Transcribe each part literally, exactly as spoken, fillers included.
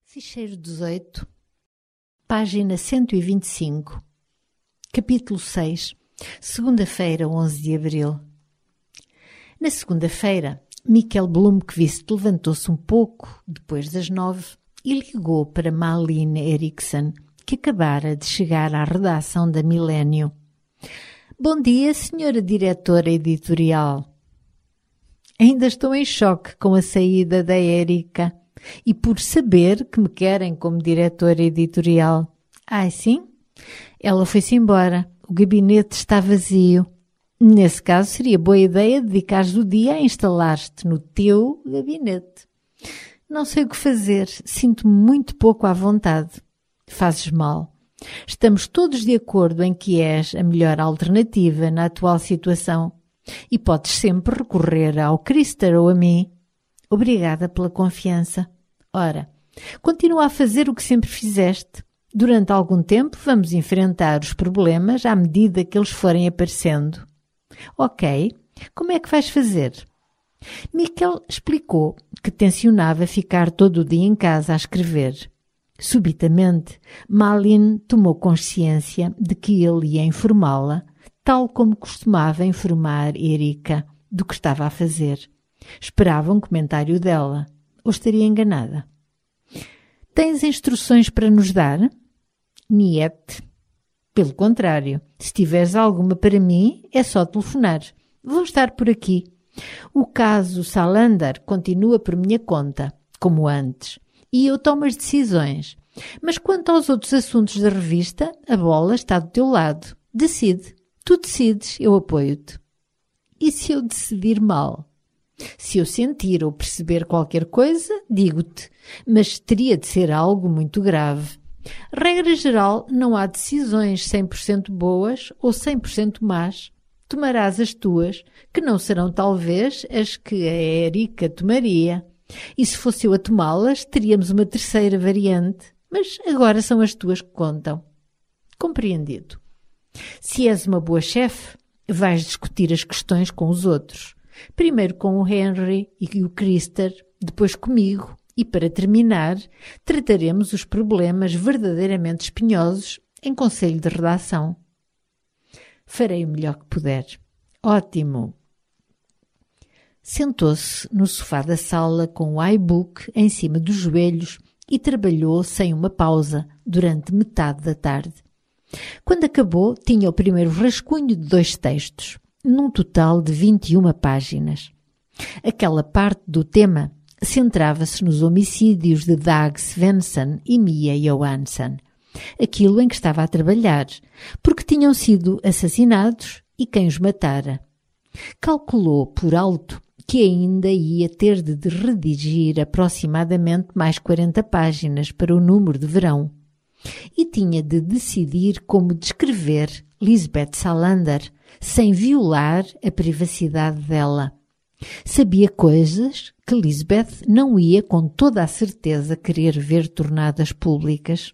Ficheiro dezoito, página cento e vinte e cinco, capítulo seis, segunda-feira, onze de abril. Na segunda-feira, Mikkel Blomqvist levantou-se um pouco depois das nove e ligou para Malin Eriksson, que acabara de chegar à redação da Milênio. Bom dia, senhora diretora editorial. Ainda estou em choque com a saída da Érica e por saber que me querem como diretora editorial. Ai, sim? Ela foi-se embora. O gabinete está vazio. Nesse caso, seria boa ideia dedicares o dia a instalar-te no teu gabinete. Não sei o que fazer. Sinto-me muito pouco à vontade. Fazes mal. Estamos todos de acordo em que és a melhor alternativa na atual situação. E podes sempre recorrer ao Christer ou a mim. Obrigada pela confiança. Ora, continua a fazer o que sempre fizeste. Durante algum tempo vamos enfrentar os problemas à medida que eles forem aparecendo. Ok, como é que vais fazer? Mikkel explicou que tencionava ficar todo o dia em casa a escrever. Subitamente, Malin tomou consciência de que ele ia informá-la, tal como costumava informar Erika do que estava a fazer. Esperava um comentário dela, ou estaria enganada. Tens instruções para nos dar? Niet. Pelo contrário, se tiveres alguma para mim, é só telefonar. Vou estar por aqui. O caso Salander continua por minha conta, como antes, e eu tomo as decisões. Mas quanto aos outros assuntos da revista, a bola está do teu lado. Decide. Tu decides, eu apoio-te. E se eu decidir mal? Se eu sentir ou perceber qualquer coisa, digo-te, mas teria de ser algo muito grave. Regra geral, não há decisões cem por cento boas ou cem por cento más. Tomarás as tuas, que não serão talvez as que a Érica tomaria. E se fosse eu a tomá-las, teríamos uma terceira variante, mas agora são as tuas que contam. Compreendido. Se és uma boa chefe, vais discutir as questões com os outros. Primeiro com o Henry e o Christer, depois comigo e, para terminar, trataremos os problemas verdadeiramente espinhosos em conselho de redação. Farei o melhor que puder. Ótimo! Sentou-se no sofá da sala com o iBook em cima dos joelhos e trabalhou sem uma pausa durante metade da tarde. Quando acabou, tinha o primeiro rascunho de dois textos, num total de vinte e uma páginas. Aquela parte do tema centrava-se nos homicídios de Dag Svensson e Mia Johansson, aquilo em que estava a trabalhar, porque tinham sido assassinados e quem os matara. Calculou por alto que ainda ia ter de redigir aproximadamente mais quarenta páginas para o número de verão e tinha de decidir como descrever Lisbeth Salander sem violar a privacidade dela. Sabia coisas que Lisbeth não ia com toda a certeza querer ver tornadas públicas.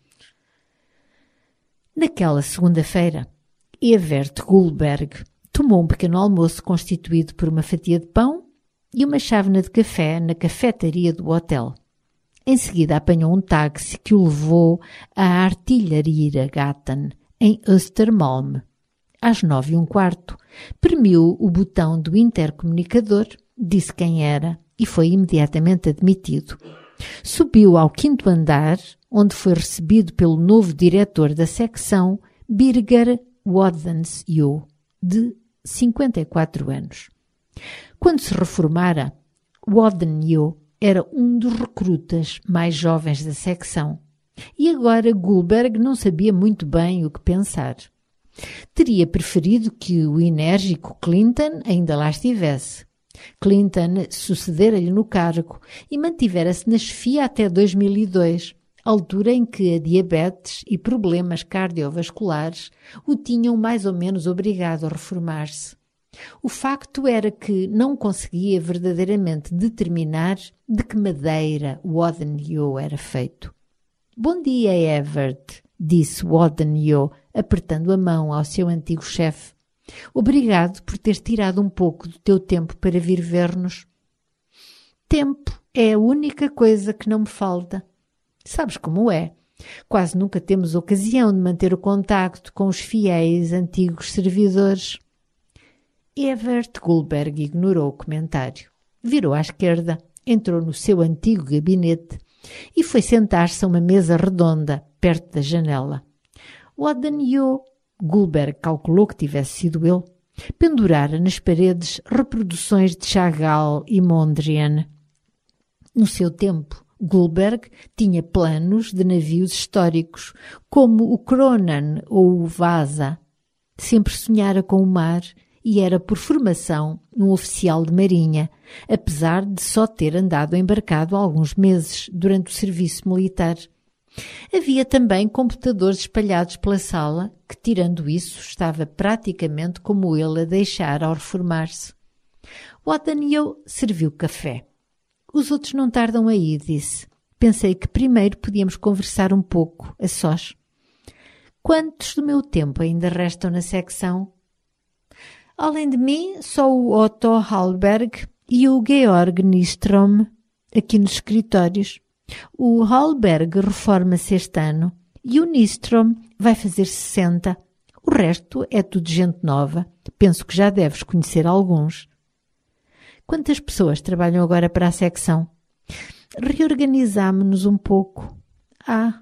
Naquela segunda-feira, Evert Gullberg tomou um pequeno almoço constituído por uma fatia de pão e uma chávena de café na cafetaria do hotel. Em seguida apanhou um táxi que o levou à Artilleriergatan, em Östermalm. Às nove e um quarto, premiu o botão do intercomunicador, disse quem era e foi imediatamente admitido. Subiu ao quinto andar, onde foi recebido pelo novo diretor da secção, Birger Woodensjö, de cinquenta e quatro anos. Quando se reformara, Woodensjö era um dos recrutas mais jovens da secção e agora Gullberg não sabia muito bem o que pensar. Teria preferido que o enérgico Clinton ainda lá estivesse. Clinton sucedera-lhe no cargo e mantivera-se na chefia até dois mil e dois, altura em que a diabetes e problemas cardiovasculares o tinham mais ou menos obrigado a reformar-se. O facto era que não conseguia verdadeiramente determinar de que madeira o Woodensjö era feito. Bom dia, Evert, disse Woodensjö, apertando a mão ao seu antigo chefe. Obrigado por teres tirado um pouco do teu tempo para vir ver-nos. Tempo é a única coisa que não me falta. Sabes como é? Quase nunca temos ocasião de manter o contacto com os fiéis antigos servidores. Evert Goldberg ignorou o comentário. Virou à esquerda, entrou no seu antigo gabinete e foi sentar-se a uma mesa redonda, perto da janela. Odanio, Goldberg calculou que tivesse sido ele, pendurara nas paredes reproduções de Chagall e Mondrian. No seu tempo, Goldberg tinha planos de navios históricos, como o Kronan ou o Vasa. Sempre sonhara com o mar e era, por formação, um oficial de marinha, apesar de só ter andado embarcado há alguns meses durante o serviço militar. Havia também computadores espalhados pela sala, que, tirando isso, estava praticamente como ele a deixar ao reformar-se. Odanio serviu café. Os outros não tardam aí, disse. Pensei que primeiro podíamos conversar um pouco, a sós. Quantos do meu tempo ainda restam na secção? Além de mim, só o Otto Hallberg e o Georg Nystrom, aqui nos escritórios. O Hallberg reforma-se este ano e o Nystrom vai fazer sessenta. O resto é tudo gente nova. Penso que já deves conhecer alguns. Quantas pessoas trabalham agora para a secção? Reorganizámo-nos um pouco. Ah,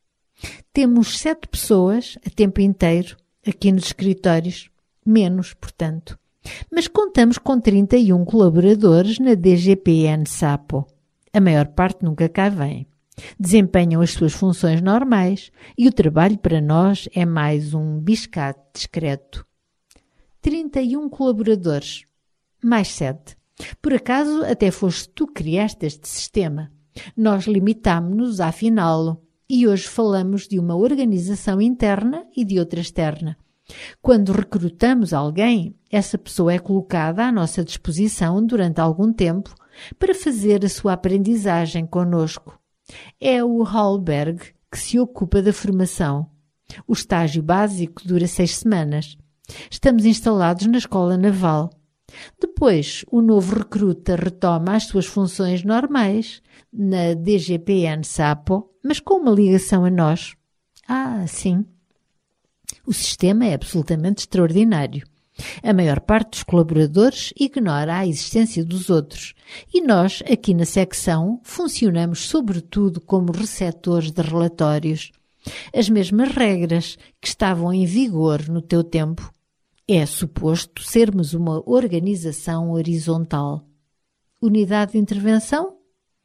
temos sete pessoas a tempo inteiro aqui nos escritórios. Menos, portanto. Mas contamos com trinta e um colaboradores na D G P N Sapo. A maior parte nunca cá vem. Desempenham as suas funções normais e o trabalho para nós é mais um biscate discreto. trinta e um colaboradores. Mais sete. Por acaso até foste tu que criaste este sistema. Nós limitámo-nos a afiná-lo e hoje falamos de uma organização interna e de outra externa. Quando recrutamos alguém, essa pessoa é colocada à nossa disposição durante algum tempo para fazer a sua aprendizagem conosco. É o Hallberg que se ocupa da formação. O estágio básico dura seis semanas. Estamos instalados na Escola Naval. Depois, o novo recruta retoma as suas funções normais na D G P N Sapo, mas com uma ligação a nós. Ah, sim. O sistema é absolutamente extraordinário. A maior parte dos colaboradores ignora a existência dos outros e nós, aqui na secção, funcionamos sobretudo como receptores de relatórios. As mesmas regras que estavam em vigor no teu tempo. É suposto sermos uma organização horizontal. Unidade de intervenção?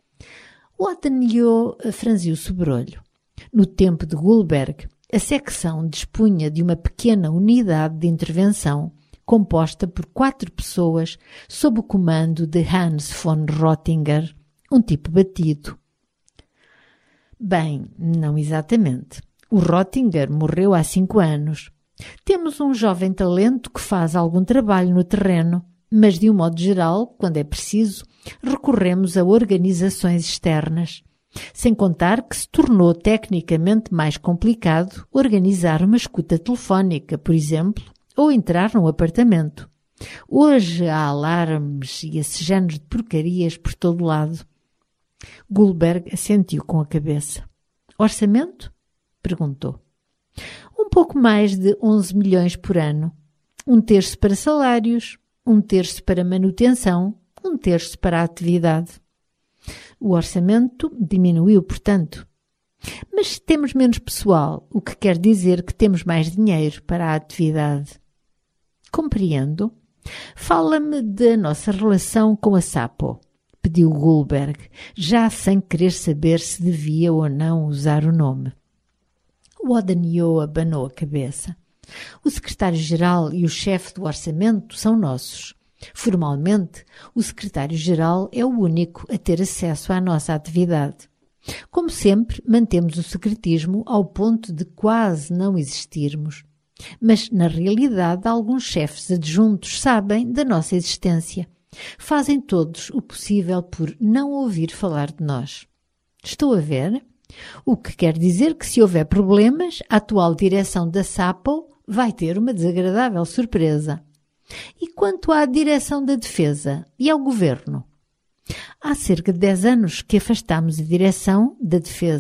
O Odanio franziu o sobrolho. No tempo de Goldberg, a secção dispunha de uma pequena unidade de intervenção composta por quatro pessoas sob o comando de Hans von Rottinger, um tipo batido. Bem, não exatamente. O Rottinger morreu há cinco anos. Temos um jovem talento que faz algum trabalho no terreno, mas de um modo geral, quando é preciso, recorremos a organizações externas. Sem contar que se tornou tecnicamente mais complicado organizar uma escuta telefónica, por exemplo, ou entrar num apartamento. Hoje há alarmes e esse género de porcarias por todo lado. Goldberg assentiu com a cabeça. Orçamento? Perguntou. Um pouco mais de onze milhões por ano. Um terço para salários, um terço para manutenção, um terço para a atividade. O orçamento diminuiu, portanto. Mas temos menos pessoal, o que quer dizer que temos mais dinheiro para a atividade. Compreendo. Fala-me da nossa relação com a Sapo, pediu Goldberg, já sem querer saber se devia ou não usar o nome. O Odanio abanou a cabeça. O secretário-geral e o chefe do orçamento são nossos. Formalmente, o secretário-geral é o único a ter acesso à nossa atividade. Como sempre, mantemos o secretismo ao ponto de quase não existirmos. Mas, na realidade, alguns chefes adjuntos sabem da nossa existência. Fazem todos o possível por não ouvir falar de nós. Estou a ver? O que quer dizer que, se houver problemas, a atual direção da Sapo vai ter uma desagradável surpresa. E quanto à direção da defesa e ao governo? Há cerca de dez anos que afastámos a direção da defesa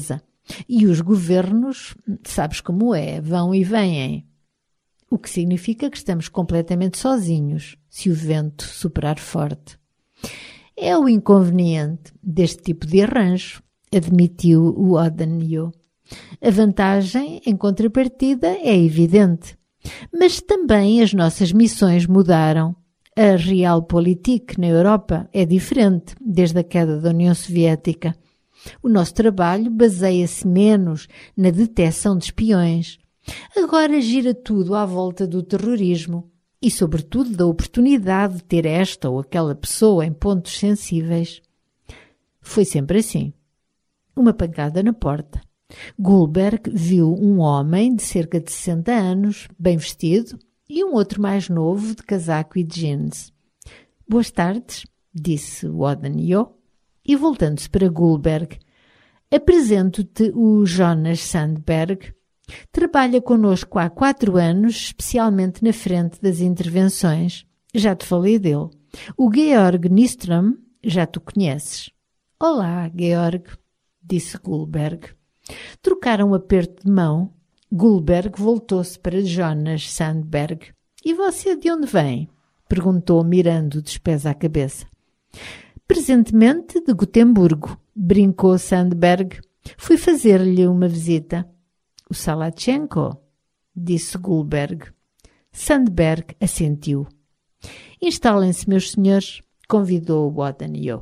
E os governos, sabes como é, vão e vêm. O que significa que estamos completamente sozinhos, se o vento soprar forte. É o inconveniente deste tipo de arranjo, admitiu o Odanyo. A vantagem, em contrapartida, é evidente. Mas também as nossas missões mudaram. A Realpolitik na Europa é diferente desde a queda da União Soviética. O nosso trabalho baseia-se menos na detecção de espiões. Agora gira tudo à volta do terrorismo e, sobretudo, da oportunidade de ter esta ou aquela pessoa em pontos sensíveis. Foi sempre assim. Uma pancada na porta. Goldberg viu um homem de cerca de sessenta anos, bem vestido, e um outro mais novo, de casaco e de jeans. Boas tardes, disse o Odanyo, e voltando-se para Goldberg, apresento-te o Jonas Sandberg. Trabalha connosco há quatro anos, especialmente na frente das intervenções. Já te falei dele. O Georg Nystrom, já tu conheces. Olá, Georg, disse Goldberg. Trocaram um aperto de mão. Goldberg voltou-se para Jonas Sandberg. E você de onde vem? Perguntou, mirando dos pés à cabeça. Presentemente de Gotemburgo, brincou Sandberg. Fui fazer-lhe uma visita. O Salachenko, disse Goldberg. Sandberg assentiu. Instalem-se, meus senhores, convidou o Odanyo.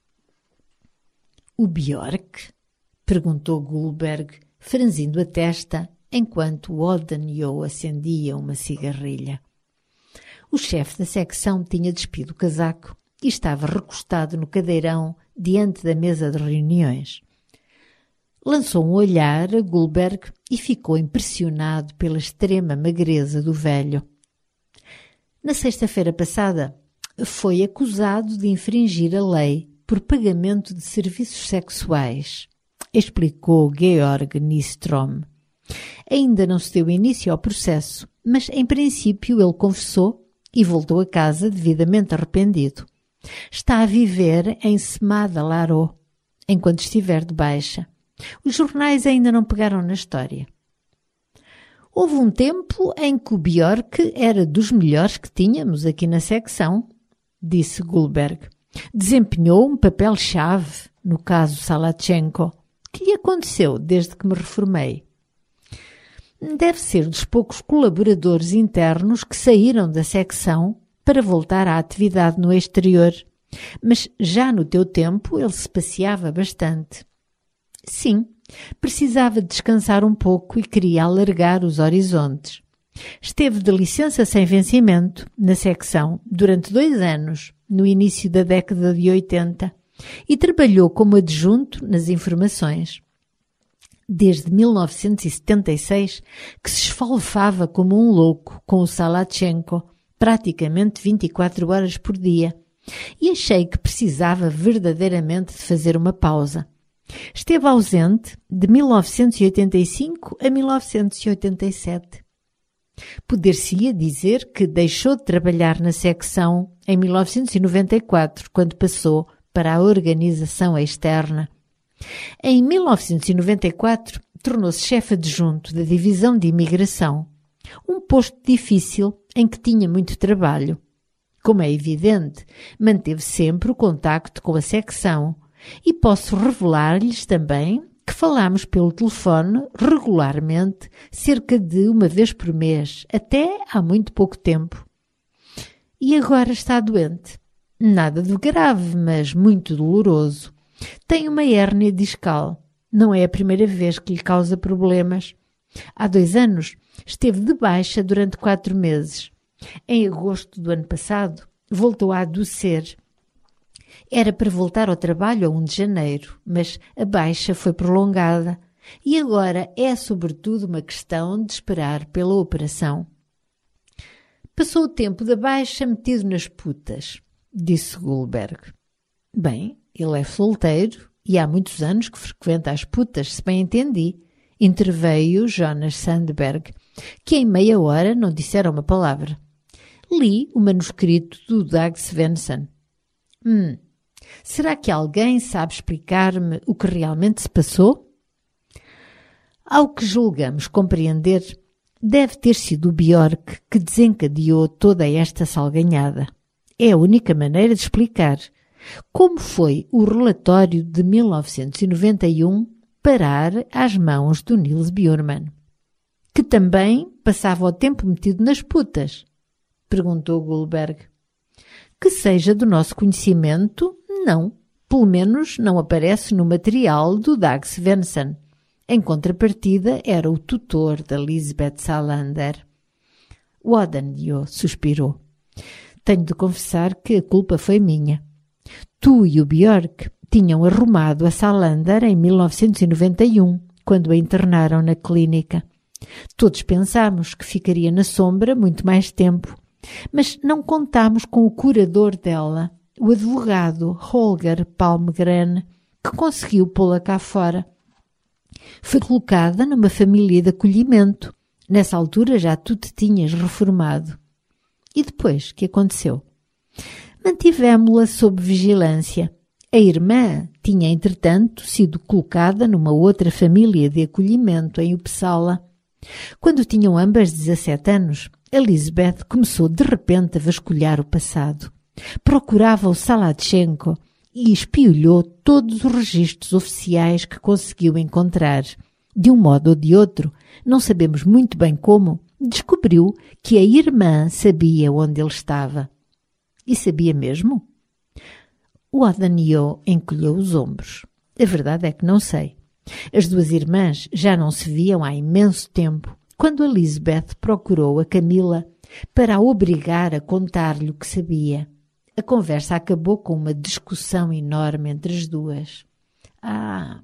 O Bjork? Perguntou Goldberg, franzindo a testa, enquanto o Odanyo acendia uma cigarrilha. O chefe da secção tinha despido o casaco e estava recostado no cadeirão diante da mesa de reuniões. Lançou um olhar a Goldberg e ficou impressionado pela extrema magreza do velho. Na sexta-feira passada, foi acusado de infringir a lei por pagamento de serviços sexuais, explicou Georg Nystrom. Ainda não se deu início ao processo, mas em princípio ele confessou e voltou a casa devidamente arrependido. Está a viver em Semada-Laró, enquanto estiver de baixa. Os jornais ainda não pegaram na história. Houve um tempo em que o Bjork era dos melhores que tínhamos aqui na secção, disse Goldberg. Desempenhou um papel-chave no caso Salachenko. Que lhe aconteceu desde que me reformei? Deve ser dos poucos colaboradores internos que saíram da secção para voltar à atividade no exterior. Mas já no teu tempo ele se passeava bastante. Sim, precisava descansar um pouco e queria alargar os horizontes. Esteve de licença sem vencimento na secção durante dois anos, no início da década de oitenta, e trabalhou como adjunto nas informações. Desde mil novecentos e setenta e seis que se esfalfava como um louco com o Salachenko, praticamente vinte e quatro horas por dia, e achei que precisava verdadeiramente de fazer uma pausa. Esteve ausente de mil novecentos e oitenta e cinco a mil novecentos e oitenta e sete. Poder-se-ia dizer que deixou de trabalhar na secção em mil novecentos e noventa e quatro, quando passou para a organização externa. Em mil novecentos e noventa e quatro, tornou-se chefe adjunto da divisão de imigração, um posto difícil em que tinha muito trabalho. Como é evidente, manteve sempre o contacto com a secção e posso revelar-lhes também que falámos pelo telefone regularmente, cerca de uma vez por mês, até há muito pouco tempo. E agora está doente. Nada de grave, mas muito doloroso. Tem uma hérnia discal. Não é a primeira vez que lhe causa problemas. Há dois anos esteve de baixa durante quatro meses. Em agosto do ano passado voltou a adoecer. Era para voltar ao trabalho a um de janeiro, mas a baixa foi prolongada e agora é sobretudo uma questão de esperar pela operação. Passou o tempo da baixa metido nas putas, disse Goldberg. Bem, ele é solteiro e há muitos anos que frequenta as putas, se bem entendi, interveio Jonas Sandberg, que em meia hora não dissera uma palavra. Li o manuscrito do Dag Svensson. Hum, será que alguém sabe explicar-me o que realmente se passou? Ao que julgamos compreender, deve ter sido o Bjork que desencadeou toda esta salganhada. É a única maneira de explicar como foi o relatório de mil novecentos e noventa e um parar às mãos do Niels Bjorkman, que também passava o tempo metido nas putas, perguntou Goldberg. Que seja do nosso conhecimento, não. Pelo menos não aparece no material do Dag Svensson. Em contrapartida, era o tutor da Lisbeth Salander. Wadendio suspirou. Tenho de confessar que a culpa foi minha. Tu e o Bjork tinham arrumado a Salander em mil novecentos e noventa e um, quando a internaram na clínica. Todos pensámos que ficaria na sombra muito mais tempo, mas não contámos com o curador dela, o advogado Holger Palmgren, que conseguiu pô-la cá fora. Foi colocada numa família de acolhimento. Nessa altura já tu te tinhas reformado. E depois, que aconteceu? Mantivemo-la sob vigilância. A irmã tinha, entretanto, sido colocada numa outra família de acolhimento em Uppsala. Quando tinham ambas dezassete anos, Elisabeth começou de repente a vasculhar o passado. Procurava o Salatchenko e espiolhou todos os registros oficiais que conseguiu encontrar. De um modo ou de outro, não sabemos muito bem como, descobriu que a irmã sabia onde ele estava. E sabia mesmo? O Adanio encolheu os ombros. A verdade é que não sei. As duas irmãs já não se viam há imenso tempo, quando Elisabeth procurou a Camila para a obrigar a contar-lhe o que sabia. A conversa acabou com uma discussão enorme entre as duas. Ah!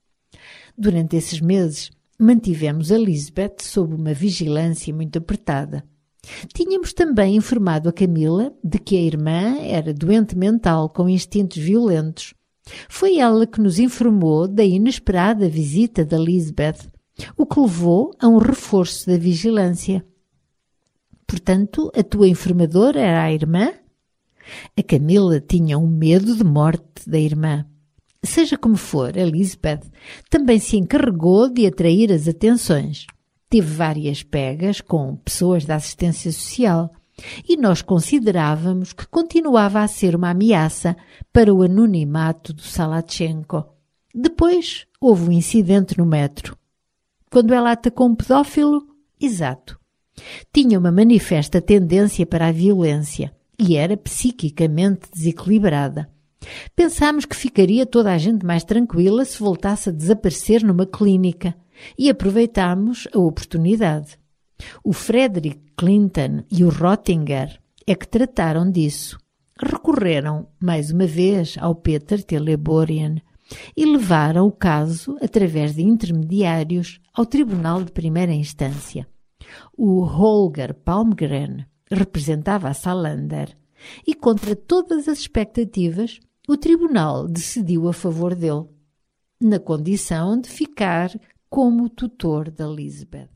Durante esses meses, mantivemos Elisabeth sob uma vigilância muito apertada. Tínhamos também informado a Camila de que a irmã era doente mental com instintos violentos. Foi ela que nos informou da inesperada visita de Elisabeth, o que levou a um reforço da vigilância. Portanto, a tua informadora era a irmã? A Camila tinha um medo de morte da irmã. Seja como for, Elisabeth também se encarregou de atrair as atenções. Teve várias pegas com pessoas da assistência social e nós considerávamos que continuava a ser uma ameaça para o anonimato do Salatchenko. Depois houve um incidente no metro. Quando ela atacou um pedófilo? Exato. Tinha uma manifesta tendência para a violência e era psiquicamente desequilibrada. Pensámos que ficaria toda a gente mais tranquila se voltasse a desaparecer numa clínica e aproveitámos a oportunidade. O Frederick Clinton e o Rottinger é que trataram disso. Recorreram, mais uma vez, ao Peter Teleborian e levaram o caso, através de intermediários, ao Tribunal de Primeira Instância. O Holger Palmgren representava a Salander e, contra todas as expectativas, o tribunal decidiu a favor dele, na condição de ficar como tutor da Elisabeth.